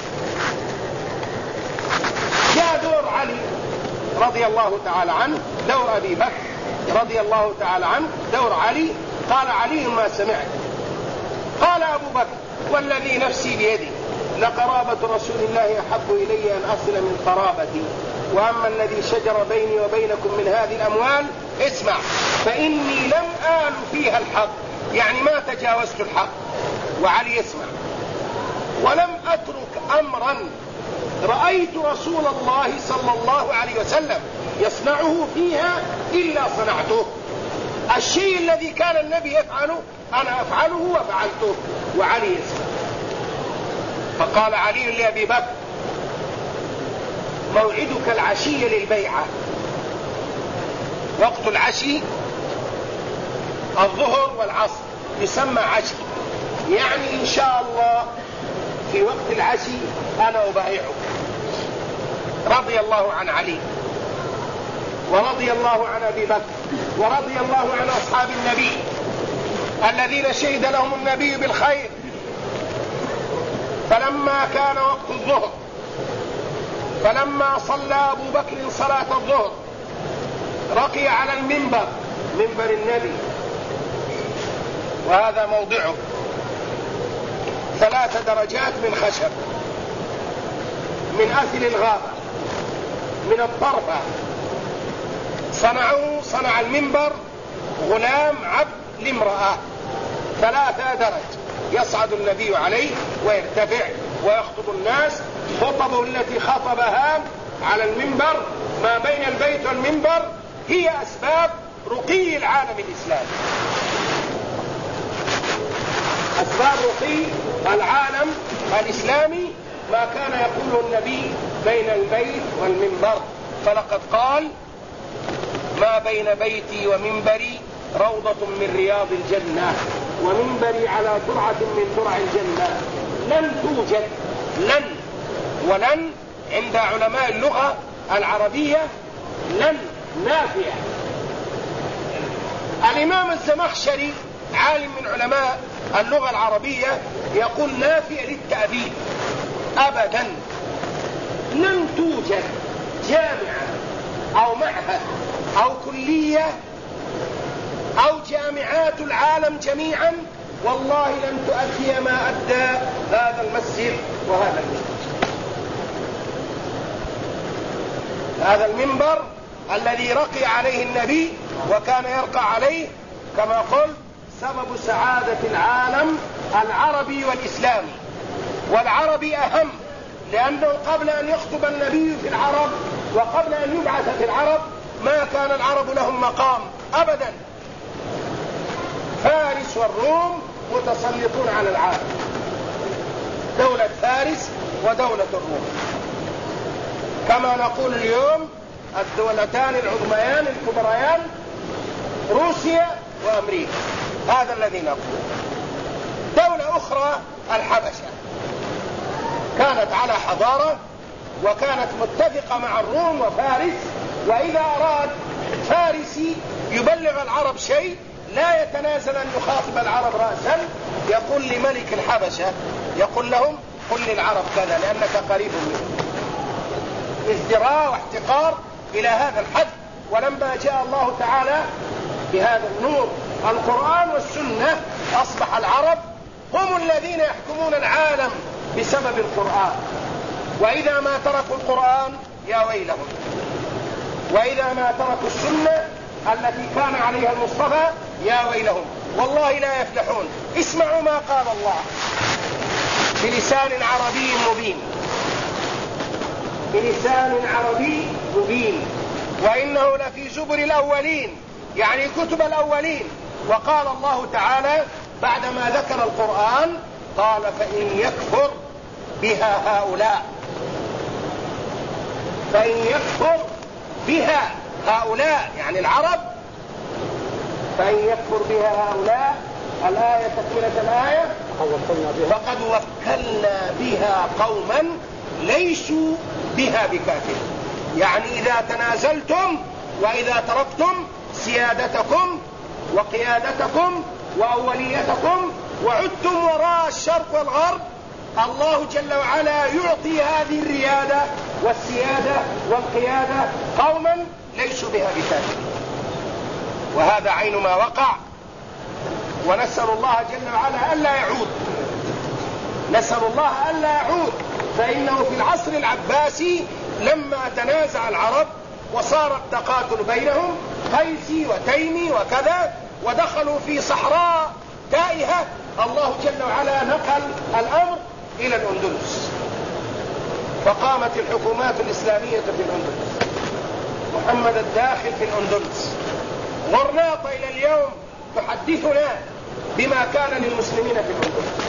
جاء دور علي رضي الله تعالى عنه، دور أبي بكر رضي الله تعالى عنه، دور علي. قال علي ما سمعت. قال أبو بكر والذي نفسي بيدي لقرابة رسول الله أحب إلي أن أصل من قرابتي، وأما الذي شجر بيني وبينكم من هذه الأموال اسمع فإني لم آل فيها الحق، يعني ما تجاوزت الحق. وعلي اسمع، ولم أترك أمرا رأيت رسول الله صلى الله عليه وسلم يصنعه فيها إلا صنعته. الشيء الذي كان النبي يفعله أنا أفعله وفعلته. وعلي يسمع. فقال علي لأبي بكر موعدك العشي للبيعة. وقت العشي الظهر والعصر يسمى عشي، يعني إن شاء الله في وقت العشي أنا أبايعك. رضي الله عن علي، ورضي الله عن أبي بكر، ورضي الله عن أصحاب النبي الذين شهد لهم النبي بالخير. فلما كان وقت الظهر، فلما صلى أبو بكر صلاة الظهر رقي على المنبر، منبر النبي، وهذا موضعه 3 درجات من خشب، من أثل الغابة، من الطرفة. صنع المنبر غلام عبد لامرأة، 3 درج يصعد النبي عليه ويرتفع ويخطب الناس. خطبه التي خطبها على المنبر ما بين البيت والمنبر هي أسباب رقي العالم الإسلامي. أسباب رقي العالم الإسلامي ما كان يقوله النبي بين البيت والمنبر. فلقد قال ما بين بيتي ومنبري روضة من رياض الجنة، ومنبري على درعة من درع الجنة. لن توجد، لن ولن عند علماء اللغة العربية لن نافية. الإمام الزمخشري عالم من علماء اللغة العربية يقول نافية للتأبيد. أبدا لن توجد جامعة أو معهد أو كلية أو جامعات العالم جميعا والله لن تؤدي ما أدى هذا المسجد وهذا المنبر. هذا المنبر الذي رقي عليه النبي وكان يرقى عليه كما قلت سبب سعادة العالم العربي والإسلامي. والعربي أهم، لأنه قبل أن يخطب النبي في العرب وقبل أن يبعث في العرب ما كان العرب لهم مقام أبدا. فارس والروم متسلطون على العالم، دولة فارس ودولة الروم، كما نقول اليوم الدولتان العظميان الكبريان روسيا وأمريكا. هذا الذي نقول. دولة أخرى الحبشة كانت على حضارة وكانت متفقة مع الروم وفارس، وإذا أراد فارسي يبلغ العرب شيء لا يتنازل أن يخاطب العرب رأسا، يقول لملك الحبشة يقول لهم قل للعرب كذا لأنك قريب منه. ازدراء واحتقار إلى هذا الحد. ولما جاء الله تعالى بهذا النور القرآن والسنة أصبح العرب هم الذين يحكمون العالم بسبب القرآن، وإذا ما تركوا القرآن يا ويلهم، وإذا ما تركوا السنة التي كان عليها المصطفى يا ويلهم، والله لا يفلحون. اسمعوا ما قال الله بلسان عربي مبين، بلسان عربي مبين: وإنه لفي زبر الأولين، يعني كتب الأولين. وقال الله تعالى بعدما ذكر القرآن قال: فإن يكفر بها هؤلاء، فإن يكفر بها هؤلاء يعني العرب، فإن يكفر بها هؤلاء، الآية تكملة الآية: فقد وكلنا بها قوما ليسوا بها بكافرين. يعني إذا تنازلتم وإذا تركتم سيادتكم وقيادتكم وأوليتكم وعدتم وراء الشرق والغرب، الله جل وعلا يعطي هذه الريادة والسيادة والقيادة قوما ليسوا بها بكافرين. وهذا عين ما وقع، ونسأل الله جل وعلا ألا يعود، نسأل الله ألا يعود. فإنه في العصر العباسي لما تنازع العرب وصار التقاتل بينهم قيسي وتيمي وكذا، ودخلوا في صحراء تائهة، الله جل وعلا نقل الأمر إلى الأندلس، فقامت الحكومات الإسلامية في الأندلس. محمد الداخل في الأندلس، غرناطة إلى اليوم تحدثنا بما كان للمسلمين في الأندلس.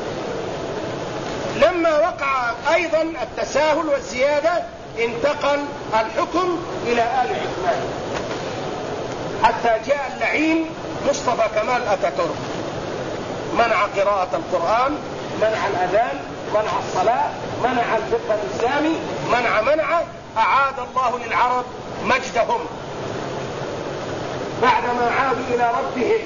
لما وقع أيضا التساهل والزيادة انتقل الحكم إلى آل عثمان، حتى جاء اللعين مصطفى كمال أتاتورك، منع قراءة القرآن، منع الأذان، منع الصلاة، منع الفقه الإسلامي، منع أعاد الله للعرب مجدهم بعدما عادوا إلى ربهم.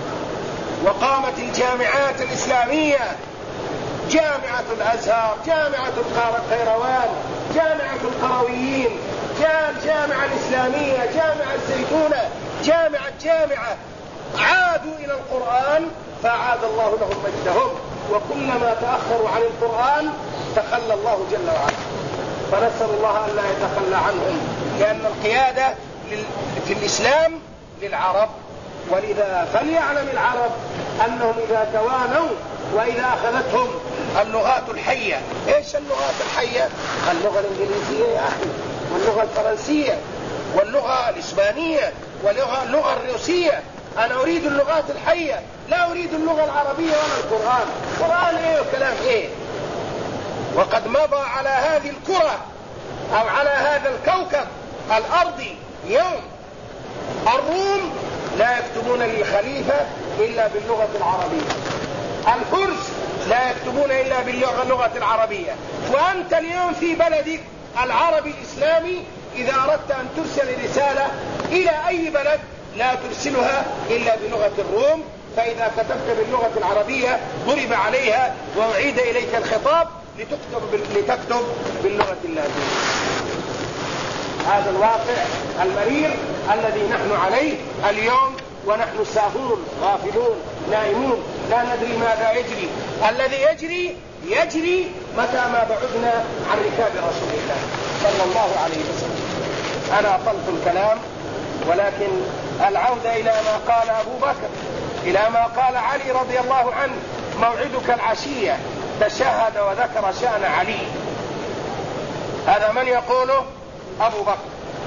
وقامت الجامعات الإسلامية، جامعة الأزهر، جامعة القيروان، جامعة القرويين، الجامعة الإسلامية، جامعة الزيتونة، جامعة عادوا إلى القرآن فأعاد الله لهم مجدهم. وكلما تأخروا عن القرآن تخلى الله جل وعلا، فنسأل الله أن لا يتخلى عنهم، لأن القيادة في الإسلام للعرب. ولذا فليعلم العرب أنهم إذا توانوا وإذا أخذتهم اللغات الحية. إيش اللغات الحية؟ اللغة الإنجليزية يا أخي، واللغة الفرنسية، واللغة الإسبانية، واللغة الروسية. أنا أريد اللغات الحية، لا أريد اللغة العربية ولا القرآن. القرآن إيه وكلام إيه؟ وقد مضى على هذه الكرة أو على هذا الكوكب الأرضي يوم الروم لا يكتبون للخليفة إلا باللغة العربية، الفرس لا يكتبون إلا باللغة العربية. وأنت اليوم في بلدك العربي الإسلامي إذا أردت أن ترسل رسالة إلى أي بلد لا ترسلها إلا بلغة الروم، فإذا كتبت باللغة العربية ضرب عليها وأعيد إليك الخطاب لتكتب باللغة اللاتينية. هذا الواقع المرير الذي نحن عليه اليوم، ونحن ساهون غافلون نائمون لا ندري ماذا يجري. الذي يجري متى ما بعدنا عن ركاب رسول الله صلى الله عليه وسلم. أنا أطلت الكلام، ولكن العودة إلى ما قال أبو بكر، إلى ما قال علي رضي الله عنه: موعدك العشية. تشهد وذكر شأن علي. هذا من يقوله؟ أبو بكر،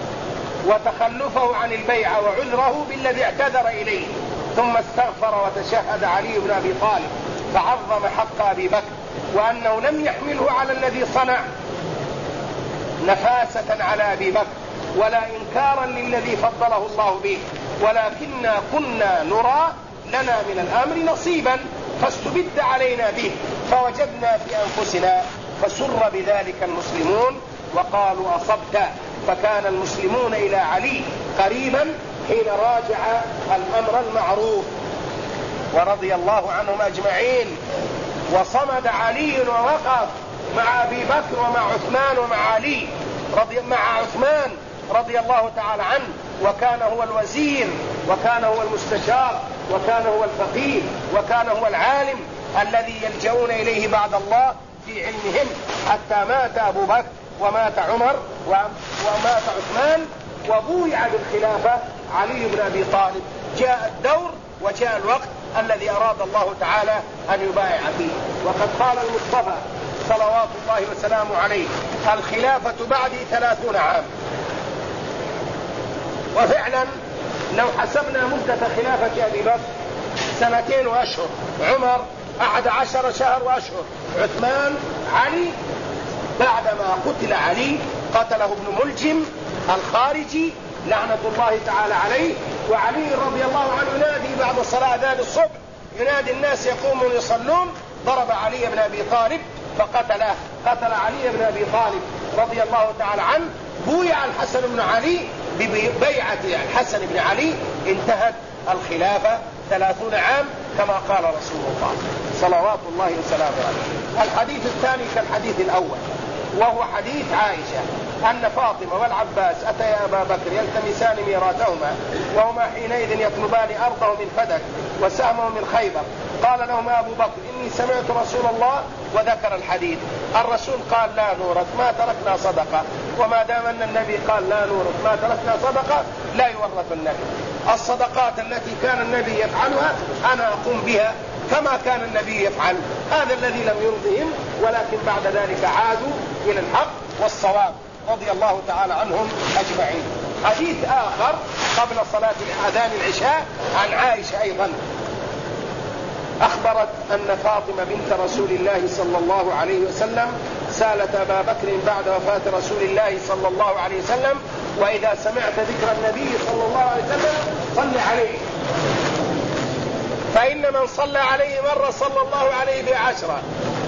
وتخلفه عن البيعة وعذره بالذي اعتذر إليه، ثم استغفر وتشهد علي بن أبي طالب فعظم حق أبي بكر، وأنه لم يحمله على الذي صنع نفاسة على أبي بكر ولا إنكارا للذي فضله الله به، ولكننا كنا نرى لنا من الأمر نصيبا فاستبد علينا به فوجدنا في أنفسنا، فسر بذلك المسلمون وقالوا أصبت. فكان المسلمون إلى علي قريبا حين راجع الأمر المعروف، ورضي الله عنهم أجمعين. وصمد علي ووقف مع أبي بكر ومع عثمان ومع علي مع عثمان رضي الله تعالى عنه، وكان هو الوزير، وكان هو المستشار، وكان هو الفقيه، وكان هو العالم الذي يلجؤون إليه بعد الله في علمهم حتى مات أبو بكر ومات عمر ومات عثمان وبويع بالخلافة علي بن أبي طالب. جاء الدور وجاء الوقت الذي أراد الله تعالى أن يبايع فيه. وقد قال المصطفى صلوات الله وسلامه عليه: الخلافة بعدي 30 عام. وفعلا لو حسبنا مدة خلافة أبي بكر 2 وأشهر، عمر 11 شهر وأشهر، عثمان، علي بعدما قتل علي قتله ابن ملجم الخارجي لعنة الله تعالى عليه. وعلي رضي الله عنه ينادي بعد صلاة أذان الصبح، ينادي الناس يقومون يصلون، ضرب علي بن أبي طالب فقتله، قتل علي بن أبي طالب رضي الله تعالى عنه. بويع الحسن بن علي ببيعة الحسن بن علي انتهت الخلافة 30 عام كما قال رسول الله صلوات الله وسلامه عليه. الحديث الثاني كالحديث الأول، وهو حديث عائشة أن فاطمة والعباس أتيا أبا بكر يلتمسان ميراثهما وهما حينئذ يطلبان أرضه من فدك وسهمه من خيبر. قال لهما أبو بكر: إني سمعت رسول الله، وذكر الحديث. الرسول قال: لا نورث ما تركنا صدقة. وما دام أن النبي قال لا نورث ما تركنا صدقة لا يورث النبي. الصدقات التي كان النبي يفعلها أنا أقوم بها كما كان النبي يفعل. هذا الذي لم يرضهم، ولكن بعد ذلك عادوا إلى الحق والصواب رضي الله تعالى عنهم أجمعين. حديث آخر قبل صلاة أذان العشاء عن عائشة أيضا، أخبرت أن فاطمة بنت رسول الله صلى الله عليه وسلم سالت أبا بكر بعد وفاة رسول الله صلى الله عليه وسلم: وإذا سمعت ذكر النبي صلى الله عليه وسلم صل عليه، فإن من صلى عليه مرة صلى الله عليه ب10.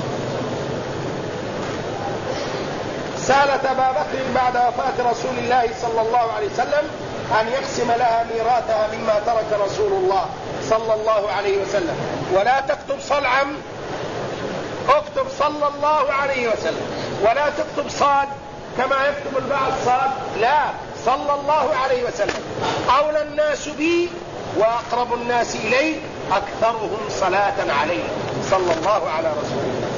سالت أبا بكر بعد وفاة رسول الله صلى الله عليه وسلم أن يقسم لها ميراثها مما ترك رسول الله صلى الله عليه وسلم. ولا تكتب صلعا، اكتب صلى الله عليه وسلم، ولا تكتب صاد كما يكتب البعض صاد، لا، صلى الله عليه وسلم. أولى الناس بي وأقرب الناس إلي أكثرهم صلاة عليه صلى الله على رسول الله.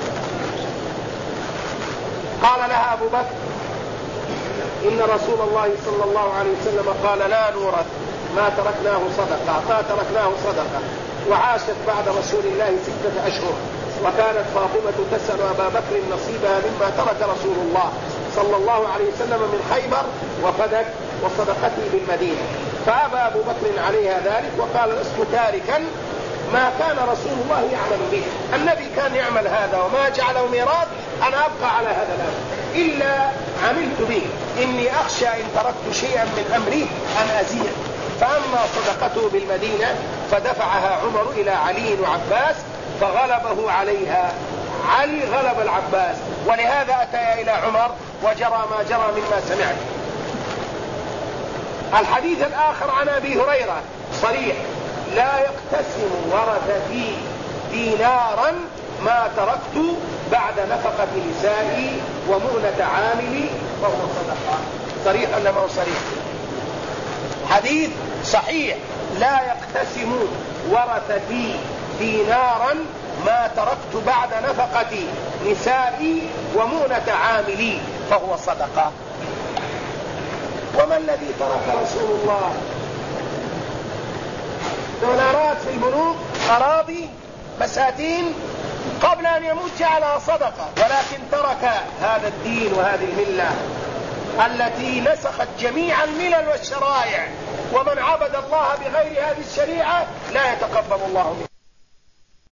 قال لها أبو بكر: إن رسول الله صلى الله عليه وسلم قال لا نورث ما تركناه صدقة. وعاشت بعد رسول الله 6 أشهر. وكانت فاطمة تسأل أبا بكر نصيبها مما ترك رسول الله صلى الله عليه وسلم من خيبر وفدك وصدقته بالمدينة. فأبى أبو بكر عليها ذلك وقال: لست تاركا ما كان رسول الله يعمل به. النبي كان يعمل هذا وما جعله ميراث، أنا أبقى على هذا الأمر إلا عملت به. إني أخشى إن تركت شيئا من أمري أن أزيع. فأما صدقته بالمدينة فدفعها عمر إلى علي وعباس فغلبه عليها. علي غلب العباس، ولهذا أتى إلى عمر وجرى ما جرى مما سمعت. الحديث الآخر عن أبي هريرة صريح: لا يقتسم ورثتي دينارا ما تركت بعد نفقة نسائي ومؤنة عاملي فهو صدقة. صريح ولا ما هو صريح؟ حديث صحيح: لا يقتسم ورثتي دينارا ما تركت بعد نفقة نسائي ومؤنة عاملي فهو صدقة. وما الذي ترك رسول الله؟ دولارات في البنوك، أراضي، بساتين، قبل أن يموت جعلها صدقة، ولكن ترك هذا الدين وهذه الملة التي نسخت جميع الملل والشرائع. ومن عبد الله بغير هذه الشريعة لا يتقبل الله منه.